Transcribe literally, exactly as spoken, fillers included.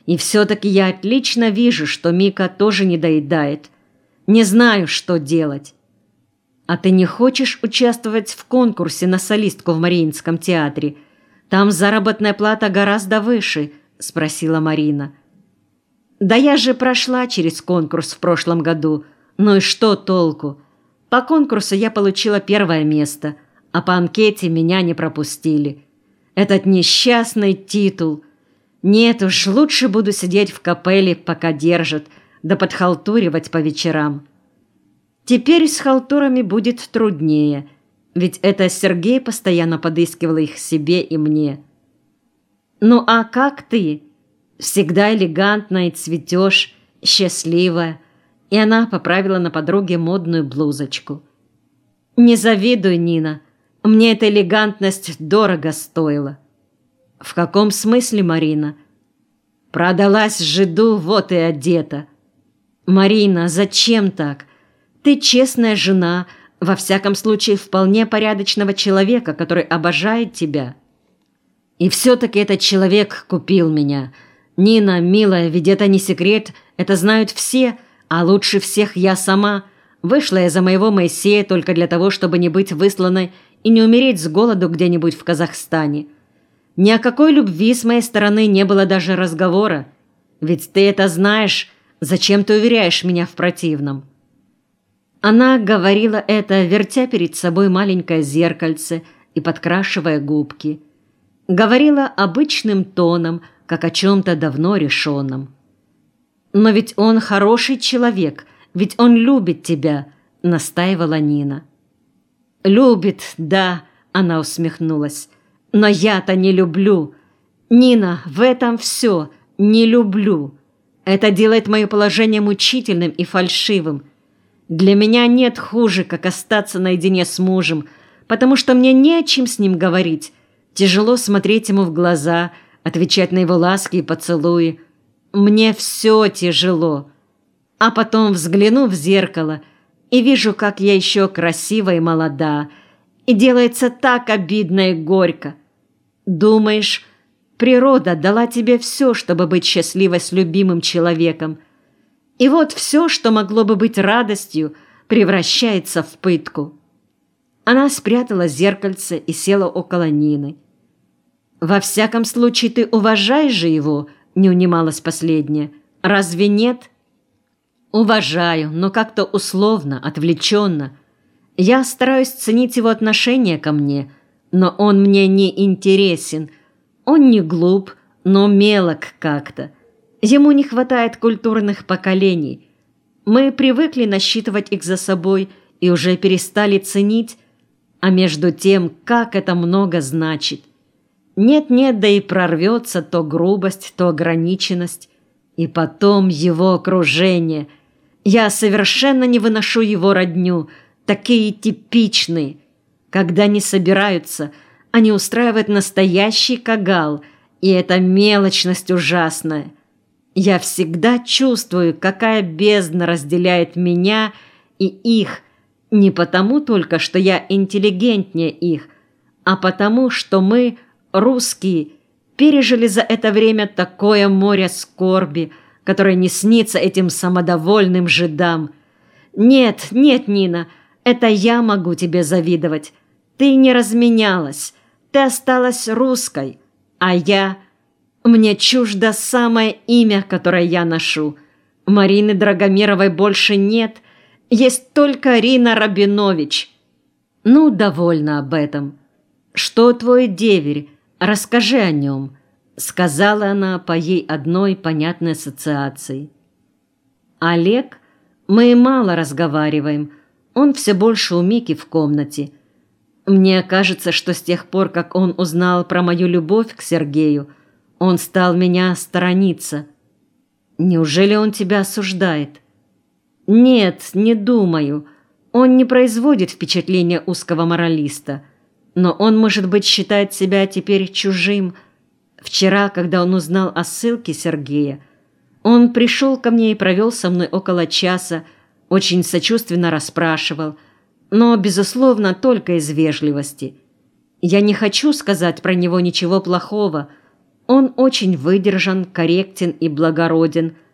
И все-таки я отлично вижу, что Мика тоже не доедает. Не знаю, что делать. А ты не хочешь участвовать в конкурсе на солистку в Мариинском театре? Там заработная плата гораздо выше, спросила Марина. Да я же прошла через конкурс в прошлом году. Ну и что толку? По конкурсу я получила первое место, а по анкете меня не пропустили. Этот несчастный титул. Нет уж, лучше буду сидеть в капелле, пока держат, да подхалтуривать по вечерам. Теперь с халтурами будет труднее, ведь это Сергей постоянно подыскивал их себе и мне. Ну а как ты? Всегда элегантная и цветешь, счастливая. И она поправила на подруге модную блузочку. Не завидуй, Нина, мне эта элегантность дорого стоила. В каком смысле, Марина? Продалась жиду, вот и одета. Марина, зачем так? Ты честная жена, во всяком случае вполне порядочного человека, который обожает тебя. И все-таки этот человек купил меня. Нина, милая, ведь это не секрет, это знают все, а лучше всех я сама. Вышла я за моего Моисея только для того, чтобы не быть высланной и не умереть с голоду где-нибудь в Казахстане. Ни о какой любви с моей стороны не было даже разговора. Ведь ты это знаешь, зачем ты уверяешь меня в противном?» Она говорила это, вертя перед собой маленькое зеркальце и подкрашивая губки. Говорила обычным тоном, как о чем-то давно решенном. «Но ведь он хороший человек, ведь он любит тебя», — настаивала Нина. «Любит, да», — она усмехнулась. «Но я-то не люблю. Нина, в этом все. Не люблю. Это делает мое положение мучительным и фальшивым. Для меня нет хуже, как остаться наедине с мужем, потому что мне не о чем с ним говорить. Тяжело смотреть ему в глаза, отвечать на его ласки и поцелуи. Мне все тяжело. А потом взгляну в зеркало и вижу, как я еще красива и молода, и делается так обидно и горько. Думаешь, природа дала тебе все, чтобы быть счастливой с любимым человеком. И вот все, что могло бы быть радостью, превращается в пытку». Она спрятала зеркальце и села около Нины. «Во всяком случае, ты уважаешь же его», — не унималась последняя. «Разве нет?» «Уважаю, но как-то условно, отвлеченно. Я стараюсь ценить его отношение ко мне, но он мне не интересен. Он не глуп, но мелок как-то. Ему не хватает культурных поколений. Мы привыкли насчитывать их за собой и уже перестали ценить, а между тем, как это много значит. Нет-нет, да и прорвется то грубость, то ограниченность. И потом его окружение. Я совершенно не выношу его родню, такие типичные. Когда они собираются, они устраивают настоящий кагал, и эта мелочность ужасная. Я всегда чувствую, какая бездна разделяет меня и их, не потому только, что я интеллигентнее их, а потому, что мы, русские, пережили за это время такое море скорби, которое не снится этим самодовольным жидам. Нет, нет, Нина, это я могу тебе завидовать. Ты не разменялась, ты осталась русской, а я... Мне чуждо самое имя, которое я ношу. Марины Драгомировой больше нет, есть только Рина Рабинович. Ну, довольно об этом. Что твой деверь? Расскажи о нем», — сказала она по ей одной понятной ассоциации. «Олег? Мы мало разговариваем. Он все больше у Мики в комнате. Мне кажется, что с тех пор, как он узнал про мою любовь к Сергею, он стал меня сторониться. Неужели он тебя осуждает?» «Нет, не думаю. Он не производит впечатления узкого моралиста. Но он, может быть, считает себя теперь чужим. Вчера, когда он узнал о ссылке Сергея, он пришел ко мне и провел со мной около часа, очень сочувственно расспрашивал, но, безусловно, только из вежливости. Я не хочу сказать про него ничего плохого, Он очень выдержан, корректен и благороден,